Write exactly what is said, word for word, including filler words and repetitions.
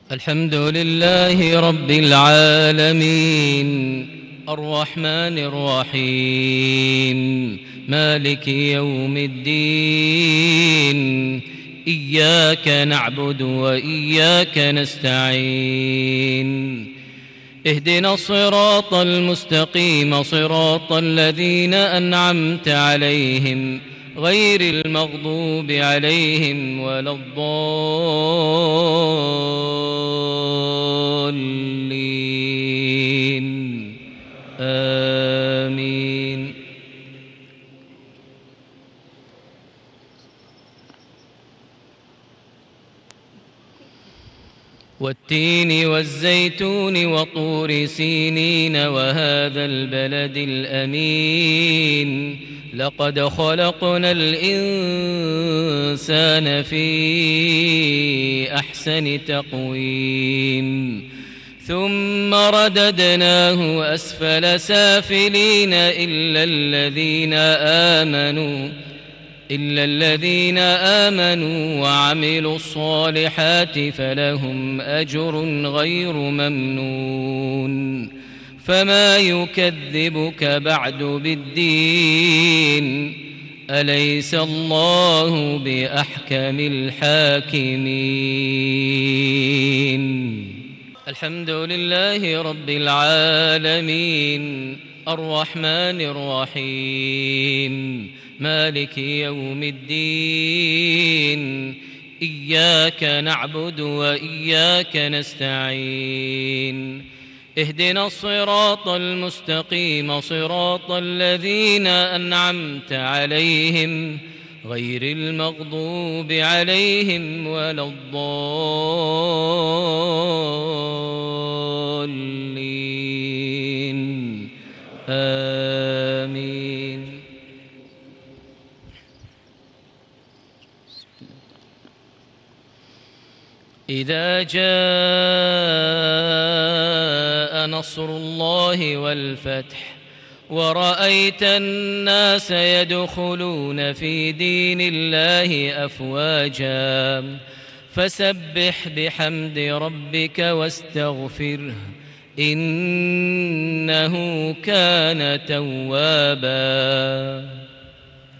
الحمد لله رب العالمين الرحمن الرحيم مالك يوم الدين إياك نعبد وإياك نستعين اهدنا الصراط المستقيم صراط الذين أنعمت عليهم غير المغضوب عليهم ولا الضالين آمين. والتين والزيتون وطور سينين وهذا البلد الأمين لقد خلقنا الإنسان في أحسن تقويم ثم رددناه أسفل سافلين إلا الذين آمنوا إلا الذين آمنوا وعملوا الصالحات فلهم أجر غير ممنون فما يكذبك بعد بالدين أليس الله بأحكم الحاكمين. الحمد لله رب العالمين الرحمن الرحيم مالك يوم الدين إياك نعبد وإياك نستعين اهدنا الصراط المستقيم صراط الذين أنعمت عليهم غير المغضوب عليهم ولا الضالين آمين. إذا جاء نصر الله والفتح ورأيت الناس يدخلون في دين الله أفواجا فسبح بحمد ربك واستغفره إنه كان توابا.